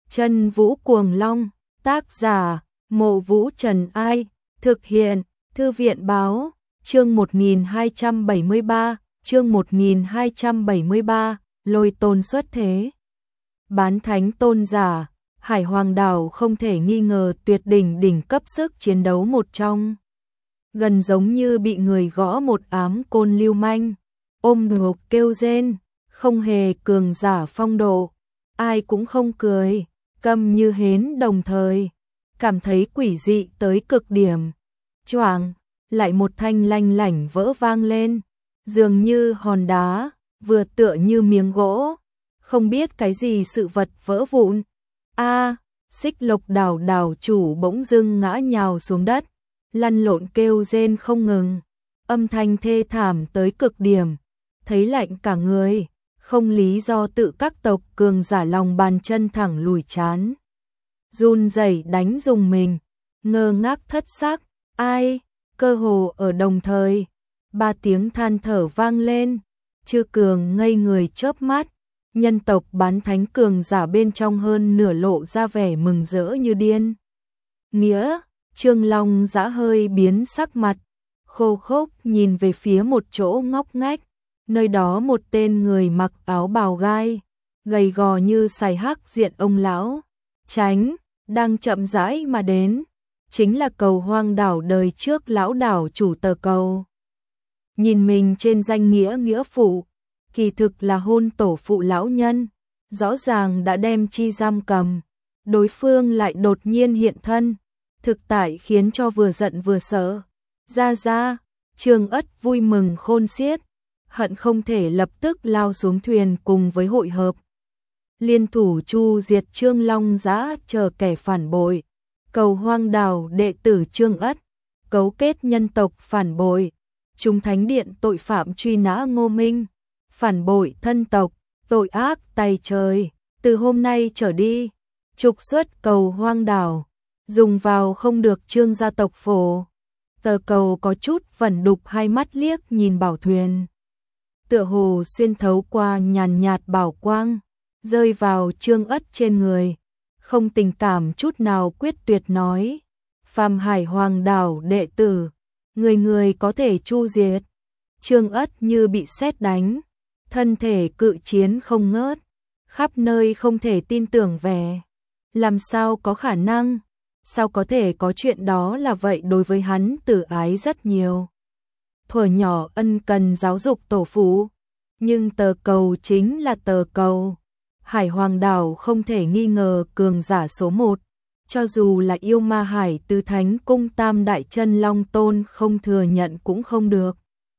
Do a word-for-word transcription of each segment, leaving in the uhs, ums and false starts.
Chân Vũ Cuồng Long, tác giả, Mộ Vũ Trần Ai, thực hiện, Thư viện Báo, chương một nghìn hai trăm bảy mươi ba, chương một nghìn hai trăm bảy mươi ba, Lôi Tôn xuất thế. Bán thánh tôn giả, Hải Hoàng Đảo không thể nghi ngờ tuyệt đỉnh đỉnh cấp sức chiến đấu một trong. Gần giống như bị người gõ một ám côn lưu manh, ôm đột kêu rên, không hề cường giả phong độ, ai cũng không cười, câm như hến đồng thời, cảm thấy quỷ dị tới cực điểm. Choảng, lại một thanh lanh lảnh vỡ vang lên, dường như hòn đá, vừa tựa như miếng gỗ, không biết cái gì sự vật vỡ vụn. A, Xích Lộc Đảo đảo chủ bỗng dưng ngã nhào xuống đất, lăn lộn kêu rên không ngừng, âm thanh thê thảm tới cực điểm, thấy lạnh cả người, không lý do tự các tộc cường giả lòng bàn chân thẳng lùi chán. Run rẩy đánh dùng mình, ngơ ngác thất sắc, ai, cơ hồ ở đồng thời, ba tiếng than thở vang lên, Chư Cường ngây người chớp mắt, nhân tộc bán thánh cường giả bên trong hơn nửa lộ ra vẻ mừng rỡ như điên. Nghĩa, Trương Long Dã hơi biến sắc mặt, khô khốc nhìn về phía một chỗ ngóc ngách, nơi đó một tên người mặc áo bào gai, gầy gò như sài hắc diện ông lão, Tránh, đang chậm rãi mà đến, chính là Cầu Hoang Đảo đời trước lão đảo chủ Tờ Cầu. Nhìn mình trên danh nghĩa nghĩa phụ, kỳ thực là hôn tổ phụ lão nhân, rõ ràng đã đem chi giam cầm, đối phương lại đột nhiên hiện thân, thực tại khiến cho vừa giận vừa sợ. Ra ra, Trương Ất vui mừng khôn xiết, hận không thể lập tức lao xuống thuyền cùng với hội hợp. Liên thủ chu diệt Trương Long Dã chờ kẻ phản bội, Cầu Hoang Đảo đệ tử Trương Ất, cấu kết nhân tộc phản bội, Trung Thánh Điện tội phạm truy nã Ngô Minh, phản bội thân tộc, tội ác tày trời, từ hôm nay trở đi, trục xuất Cầu Hoang Đảo, dùng vào không được Trương gia tộc phổ. Tờ Cầu có chút vẩn đục hai mắt liếc nhìn bảo thuyền, tựa hồ xuyên thấu qua nhàn nhạt bảo quang, rơi vào Trương Ất trên người, không tình cảm chút nào quyết tuyệt nói, phàm Hải Hoàng Đảo đệ tử, người người có thể chu diệt. Trương Ất như bị sét đánh, thân thể cự chiến không ngớt, khắp nơi không thể tin tưởng vẻ. Làm sao có khả năng? Sao có thể có chuyện đó là vậy? Đối với hắn tử ái rất nhiều, thuở nhỏ ân cần giáo dục tổ phụ, nhưng Tờ Cầu chính là Tờ Cầu. Hải Hoàng Đảo không thể nghi ngờ cường giả số một, cho dù là yêu ma hải tứ thánh cung tam đại chân long tôn không thừa nhận cũng không được.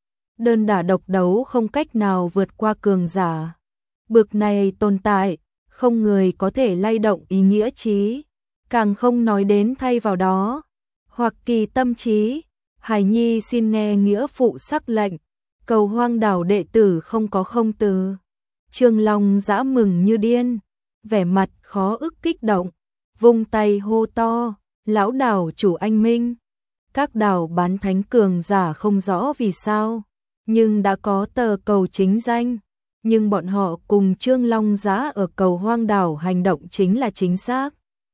Đơn đả độc đấu không cách nào vượt qua cường giả. Bực này tồn tại, không người có thể lay động ý nghĩa trí, càng không nói đến thay vào đó. Hoặc kỳ tâm trí, Hải Nhi xin nghe nghĩa phụ sắc lệnh, Cầu Hoang Đảo đệ tử không có không từ. Trương Long Dã mừng như điên, vẻ mặt khó ức kích động, vung tay hô to, lão đảo chủ anh minh. Các đảo bán thánh cường giả không rõ vì sao, nhưng đã có Tờ Cầu chính danh, nhưng bọn họ cùng Trương Long Dã ở Cầu Hoang Đảo hành động chính là chính xác.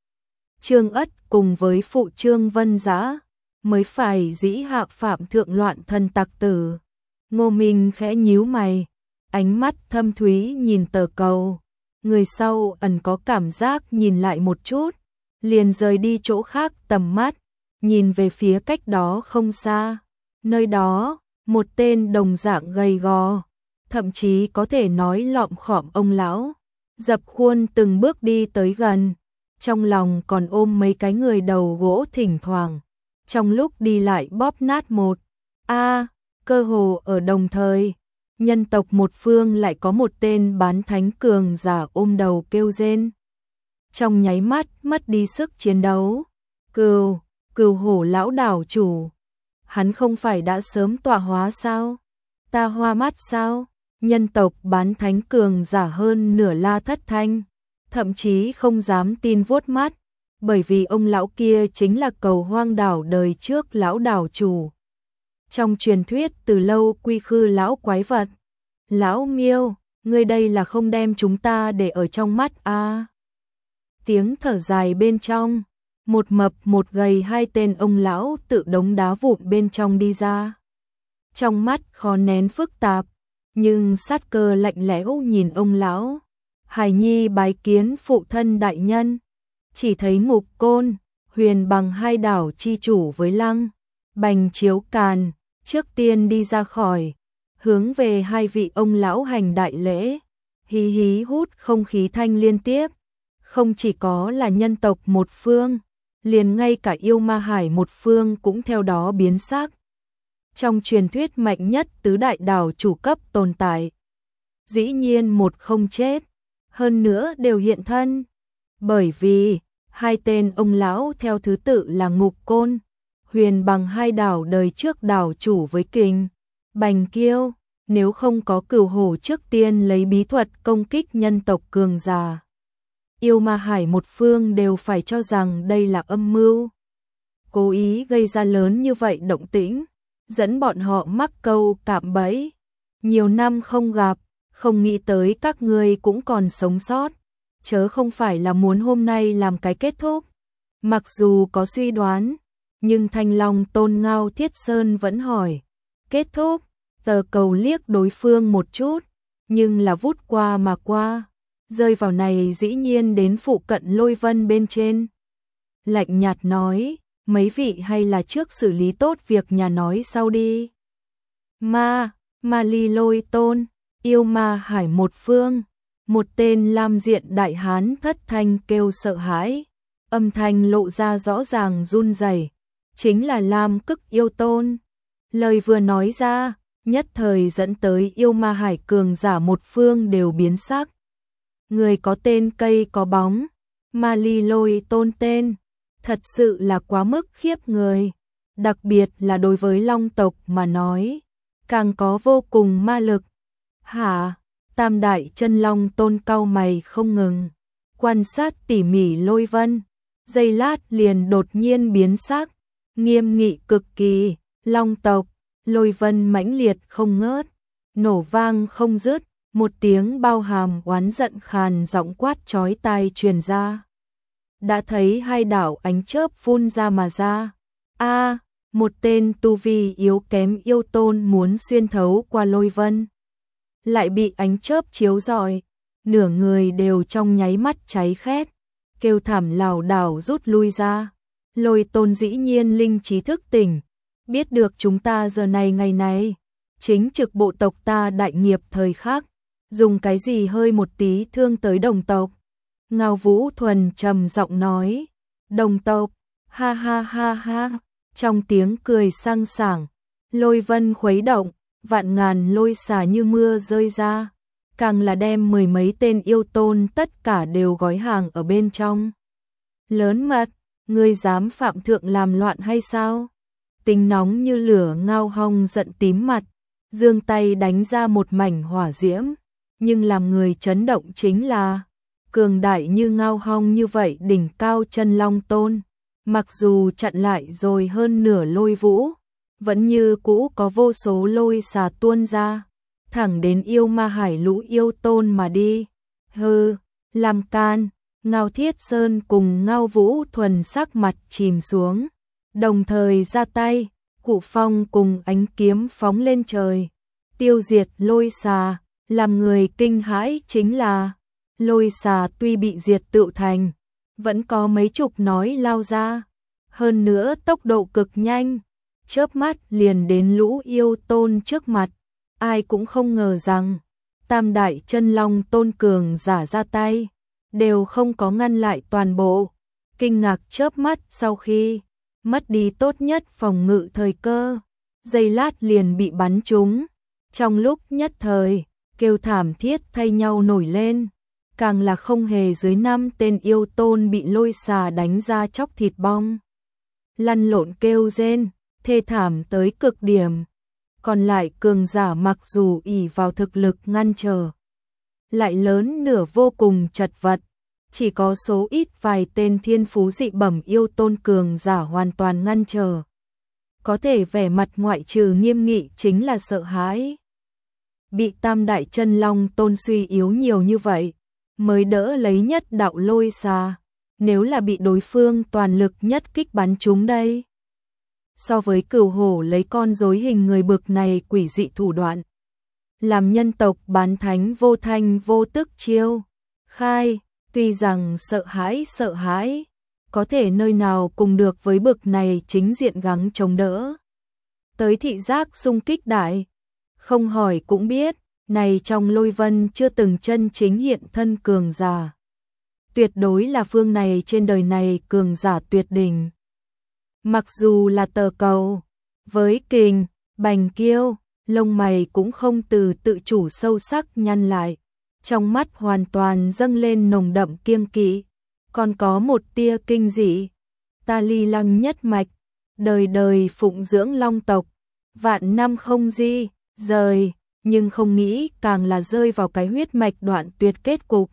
Trương Ất cùng với phụ Trương Vân Dã mới phải dĩ hạ phạm thượng loạn thân tặc tử. Ngô Minh khẽ nhíu mày, ánh mắt thâm thúy nhìn Tờ Cầu, người sau ẩn có cảm giác nhìn lại một chút, liền rời đi chỗ khác tầm mắt, nhìn về phía cách đó không xa, nơi đó, một tên đồng dạng gầy gò, thậm chí có thể nói lọm khọm ông lão, dập khuôn từng bước đi tới gần, trong lòng còn ôm mấy cái người đầu gỗ thỉnh thoảng, trong lúc đi lại bóp nát một. A, cơ hồ ở đồng thời, nhân tộc một phương lại có một tên bán thánh cường giả ôm đầu kêu rên. Trong nháy mắt mất đi sức chiến đấu. Cừu, Cừu Hổ lão đảo chủ, hắn không phải đã sớm tọa hóa sao? Ta hoa mắt sao? Nhân tộc bán thánh cường giả hơn nửa la thất thanh, thậm chí không dám tin vuốt mắt, bởi vì ông lão kia chính là Cầu Hoang Đảo đời trước lão đảo chủ. Trong truyền thuyết từ lâu quy khư lão quái vật. Lão Miêu, ngươi đây là không đem chúng ta để ở trong mắt a? À? Tiếng thở dài bên trong, một mập một gầy hai tên ông lão tự đống đá vụn bên trong đi ra. Trong mắt khó nén phức tạp, nhưng sát cơ lạnh lẽo nhìn ông lão. Hải nhi bái kiến phụ thân đại nhân. Chỉ thấy Ngục Côn, Huyền Bằng hai đảo chi chủ với Lăng Bành Chiếu Càn, trước tiên đi ra khỏi, hướng về hai vị ông lão hành đại lễ, hí hí hút không khí thanh liên tiếp. Không chỉ có là nhân tộc một phương, liền ngay cả yêu ma hải một phương cũng theo đó biến sắc. Trong truyền thuyết mạnh nhất tứ đại đảo chủ cấp tồn tại, dĩ nhiên một không chết, hơn nữa đều hiện thân. Bởi vì hai tên ông lão theo thứ tự là Ngục Côn, Huyền Bằng hai đảo đời trước đảo chủ với Kình Bành Kiêu, nếu không có Cửu Hổ trước tiên lấy bí thuật công kích nhân tộc cường giả, yêu ma hải một phương đều phải cho rằng đây là âm mưu, cố ý gây ra lớn như vậy động tĩnh, dẫn bọn họ mắc câu cạm bẫy. Nhiều năm không gặp, không nghĩ tới các ngươi cũng còn sống sót, chớ không phải là muốn hôm nay làm cái kết thúc. Mặc dù có suy đoán, nhưng Thanh Long Tôn Ngao Thiết Sơn vẫn hỏi, kết thúc? Tờ cầu liếc đối phương một chút, nhưng là vút qua mà qua, rơi vào này dĩ nhiên đến phụ cận Lôi Vân bên trên. Lạnh nhạt nói, mấy vị hay là trước xử lý tốt việc nhà nói sau đi. Ma, Ma Ly Lôi Tôn, yêu ma hải một phương, một tên lam diện đại hán thất thanh kêu sợ hãi, âm thanh lộ ra rõ ràng run rẩy, chính là Lam Cức Yêu Tôn. Lời vừa nói ra, nhất thời dẫn tới yêu ma hải cường giả một phương đều biến sắc. Người có tên cây có bóng, Ma Ly Lôi Tôn tên, thật sự là quá mức khiếp người, đặc biệt là đối với Long tộc mà nói, càng có vô cùng ma lực. Hả? Tam đại chân Long Tôn cau mày không ngừng, quan sát tỉ mỉ Lôi Vân, giây lát liền đột nhiên biến sắc, nghiêm nghị cực kỳ. Long tộc, Lôi Vân mãnh liệt không ngớt, nổ vang không dứt, một tiếng bao hàm oán giận khàn giọng quát chói tai truyền ra. Đã thấy hai đạo ánh chớp phun ra mà ra. A, một tên tu vi yếu kém yêu tôn muốn xuyên thấu qua Lôi Vân, lại bị ánh chớp chiếu rọi, nửa người đều trong nháy mắt cháy khét, kêu thảm lảo đảo rút lui ra. Lôi Tôn dĩ nhiên linh trí thức tỉnh, biết được chúng ta giờ này ngày này, chính trực bộ tộc ta đại nghiệp thời khắc, dùng cái gì hơi một tí thương tới đồng tộc. Ngao Vũ Thuần trầm giọng nói, đồng tộc, ha ha ha ha, trong tiếng cười sang sảng, Lôi Vân khuấy động, vạn ngàn lôi xả như mưa rơi ra, càng là đem mười mấy tên yêu tôn tất cả đều gói hàng ở bên trong. Lớn mật, ngươi dám phạm thượng làm loạn hay sao? Tính nóng như lửa Ngao Hong giận tím mặt, giương tay đánh ra một mảnh hỏa diễm, nhưng làm người chấn động chính là cường đại như Ngao Hong như vậy đỉnh cao chân Long Tôn, mặc dù chặn lại rồi hơn nửa lôi vũ, vẫn như cũ có vô số lôi xà tuôn ra, thẳng đến yêu ma hải lũ yêu tôn mà đi. Hừ, làm can. Ngao Thiết Sơn cùng Ngao Vũ Thuần sắc mặt chìm xuống, đồng thời ra tay, Cụ Phong cùng ánh kiếm phóng lên trời, tiêu diệt lôi xà. Làm người kinh hãi chính là, lôi xà tuy bị diệt tựu thành, vẫn có mấy chục nói lao ra, hơn nữa tốc độ cực nhanh, chớp mắt liền đến lũ yêu tôn trước mặt. Ai cũng không ngờ rằng, tam đại chân Long Tôn cường giả ra tay, đều không có ngăn lại toàn bộ. Kinh ngạc chớp mắt sau khi mất đi tốt nhất phòng ngự thời cơ, giây lát liền bị bắn trúng. Trong lúc nhất thời, kêu thảm thiết thay nhau nổi lên, càng là không hề dưới năm tên yêu tôn bị lôi xà đánh ra chóc thịt bong. Lăn lộn kêu rên, thê thảm tới cực điểm. Còn lại cường giả mặc dù ỷ vào thực lực ngăn trở, lại lớn nửa vô cùng chật vật, chỉ có số ít vài tên thiên phú dị bẩm yêu tôn cường giả hoàn toàn ngăn trở. Có thể vẻ mặt ngoại trừ nghiêm nghị chính là sợ hãi. Bị tam đại chân Long Tôn suy yếu nhiều như vậy, mới đỡ lấy nhất đạo lôi xà, nếu là bị đối phương toàn lực nhất kích bắn trúng đây. So với cửu hổ lấy con rối hình người bực này quỷ dị thủ đoạn, làm nhân tộc bán thánh vô thanh vô tức chiêu khai, tuy rằng sợ hãi sợ hãi, có thể nơi nào cùng được với bực này chính diện gắng chống đỡ. Tới thị giác xung kích đại, không hỏi cũng biết, này trong Lôi Vân chưa từng chân chính hiện thân cường giả. Tuyệt đối là phương này trên đời này cường giả tuyệt đỉnh. Mặc dù là tờ cầu, với kình, bành kiêu, lông mày cũng không từ tự chủ sâu sắc nhăn lại, trong mắt hoàn toàn dâng lên nồng đậm kiêng kỵ, còn có một tia kinh dị. Ta Ly Lăng nhất mạch, đời đời phụng dưỡng long tộc, vạn năm không di, rời, nhưng không nghĩ càng là rơi vào cái huyết mạch đoạn tuyệt kết cục.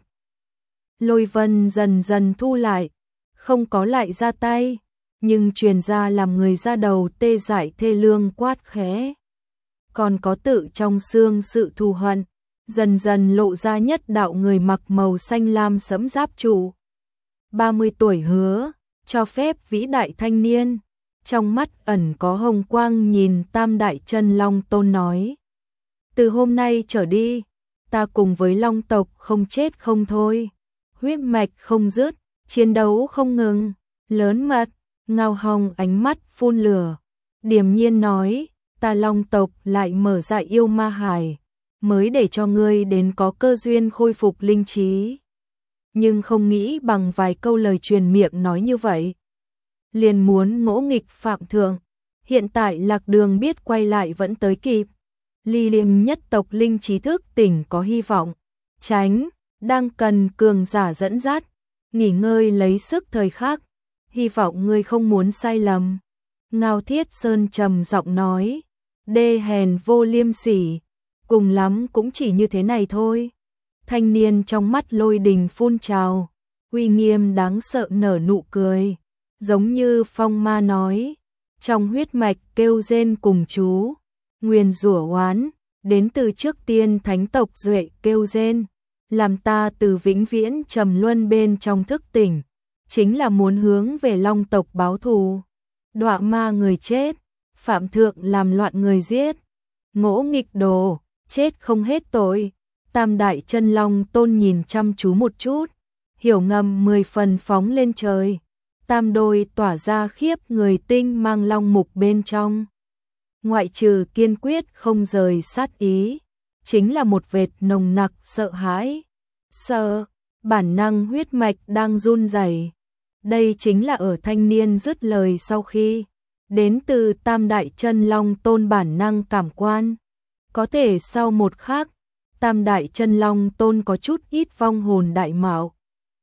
Lôi Vân dần dần thu lại, không có lại ra tay, nhưng truyền ra làm người ra đầu tê dại thê lương quát khẽ. Còn có tự trong xương sự thù hận, dần dần lộ ra nhất đạo người mặc màu xanh lam sẫm giáp trụ. ba mươi tuổi hứa, cho phép vĩ đại thanh niên, trong mắt ẩn có hồng quang nhìn Tam Đại Chân Long Tôn nói. Từ hôm nay trở đi, ta cùng với long tộc không chết không thôi, huyết mạch không dứt, chiến đấu không ngừng, lớn mật, ngao hồng ánh mắt phun lửa, điềm nhiên nói, ta long tộc lại mở ra yêu ma hải, mới để cho ngươi đến có cơ duyên khôi phục linh trí. Nhưng không nghĩ bằng vài câu lời truyền miệng nói như vậy, liền muốn ngỗ nghịch phạm thượng, hiện tại lạc đường biết quay lại vẫn tới kịp. Ly Liêm nhất tộc linh trí thức tỉnh có hy vọng, tránh, đang cần cường giả dẫn dắt, nghỉ ngơi lấy sức thời khắc, hy vọng ngươi không muốn sai lầm. Ngao Thiết Sơn trầm giọng nói, đê hèn vô liêm sỉ, cùng lắm cũng chỉ như thế này thôi. Thanh niên trong mắt lôi đình phun trào, uy nghiêm đáng sợ nở nụ cười, giống như phong ma nói, trong huyết mạch kêu rên cùng chú, nguyền rủa oán, đến từ trước tiên thánh tộc duệ kêu rên, làm ta từ vĩnh viễn trầm luân bên trong thức tỉnh, chính là muốn hướng về long tộc báo thù, đọa ma người chết, phạm thượng làm loạn người giết, ngỗ nghịch đồ, chết không hết tội. Tam Đại Chân Long Tôn nhìn chăm chú một chút, hiểu ngầm mười phần phóng lên trời, tam đôi tỏa ra khiếp người tinh mang long mục bên trong. Ngoại trừ kiên quyết không rời sát ý, chính là một vệt nồng nặc sợ hãi, sợ, bản năng huyết mạch đang run rẩy. Đây chính là ở thanh niên dứt lời sau khi, đến từ Tam Đại Chân Long Tôn bản năng cảm quan. Có thể sau một khắc, Tam Đại Chân Long Tôn có chút ít vong hồn đại mạo.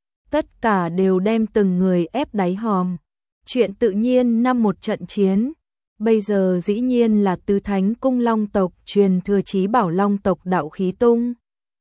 Tất cả đều đem từng người ép đáy hòm. Chuyện tự nhiên năm một trận chiến. Bây giờ dĩ nhiên là tứ thánh cung long tộc truyền thừa chí bảo long tộc đạo khí tung.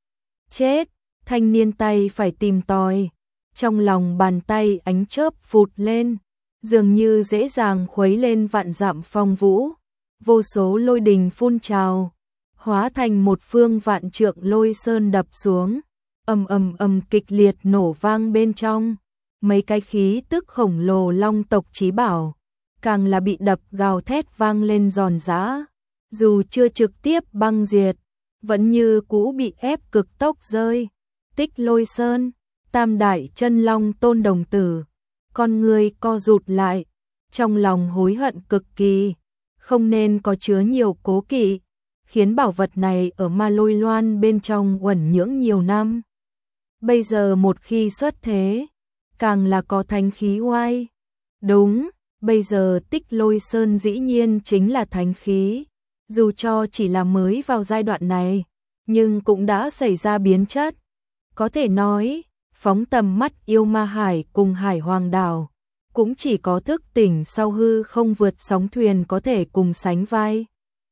Chết, thanh niên tay phải tìm tòi. Trong lòng bàn tay ánh chớp phụt lên, dường như dễ dàng khuấy lên vạn dặm phong vũ. Vô số lôi đình phun trào, hóa thành một phương vạn trượng lôi sơn đập xuống, ầm ầm ầm kịch liệt nổ vang bên trong, mấy cái khí tức khổng lồ long tộc chí bảo, càng là bị đập gào thét vang lên giòn giã, dù chưa trực tiếp băng diệt, vẫn như cũ bị ép cực tốc rơi. Tích Lôi Sơn, Tam Đại Chân Long Tôn đồng tử, con người co rụt lại, trong lòng hối hận cực kỳ, không nên có chứa nhiều cố kỵ, khiến bảo vật này ở Ma Lôi Loan bên trong uẩn nhưỡng nhiều năm. Bây giờ một khi xuất thế, càng là có thánh khí oai. Đúng, bây giờ Tích Lôi Sơn dĩ nhiên chính là thánh khí, dù cho chỉ là mới vào giai đoạn này, nhưng cũng đã xảy ra biến chất. Có thể nói, phóng tầm mắt yêu ma hải cùng hải hoàng đảo, cũng chỉ có thức tỉnh sau hư không vượt sóng thuyền có thể cùng sánh vai.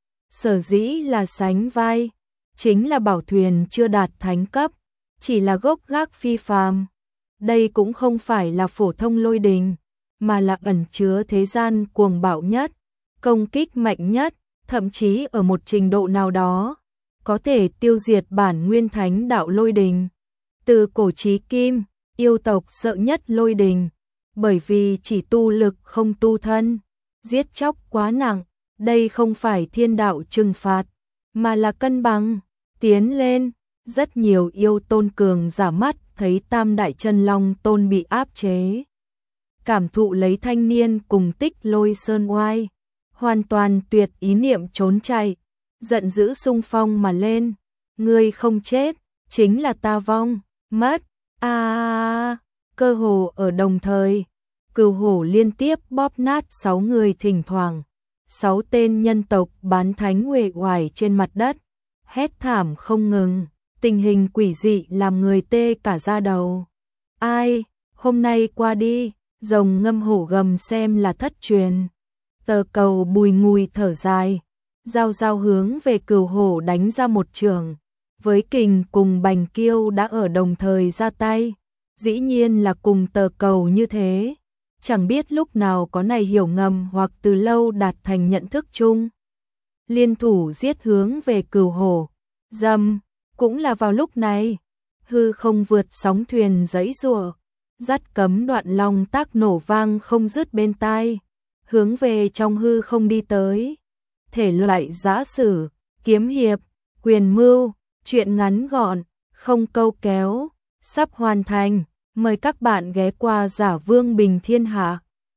Sở dĩ là sánh vai, chính là bảo thuyền chưa đạt thánh cấp, chỉ là gốc gác phi phàm. Đây cũng không phải là phổ thông lôi đình, mà là ẩn chứa thế gian cuồng bạo nhất, công kích mạnh nhất, thậm chí ở một trình độ nào đó, có thể tiêu diệt bản nguyên thánh đạo lôi đình. Từ cổ chí kim, Yêu tộc sợ nhất lôi đình, bởi vì chỉ tu lực không tu thân, giết chóc quá nặng, đây không phải thiên đạo trừng phạt, mà là cân bằng, tiến lên, rất nhiều yêu tôn cường giả mắt thấy tam đại chân long tôn bị áp chế. Cảm thụ lấy thanh niên cùng tích lôi sơn oai, hoàn toàn tuyệt ý niệm trốn chạy, giận dữ xung phong mà lên, ngươi không chết, chính là ta vong, mất, a à, cơ hồ ở đồng thời, cừu hổ liên tiếp bóp nát sáu người thỉnh thoảng, sáu tên nhân tộc bán thánh uể oải trên mặt đất, hét thảm không ngừng, tình hình quỷ dị làm người tê cả da đầu. Ai, hôm nay qua đi, rồng ngâm hổ gầm xem là thất truyền. Tờ cầu bùi ngùi thở dài, giao giao hướng về cừu hổ đánh ra một trường, với kình cùng bành kiêu đã ở đồng thời ra tay, dĩ nhiên là cùng tờ cầu như thế, chẳng biết lúc nào có này hiểu ngầm hoặc từ lâu đạt thành nhận thức chung. Liên thủ giết hướng về cừu hổ, dầm, cũng là vào lúc này, hư không vượt sóng thuyền giãy giụa, dắt cấm đoạn long tác nổ vang không dứt bên tai, hướng về trong hư không đi tới. Thể loại giã sử, kiếm hiệp, quyền mưu, truyện ngắn gọn, không câu kéo, sắp hoàn thành, mời các bạn ghé qua Giả Vương Bình Thiên Hạ.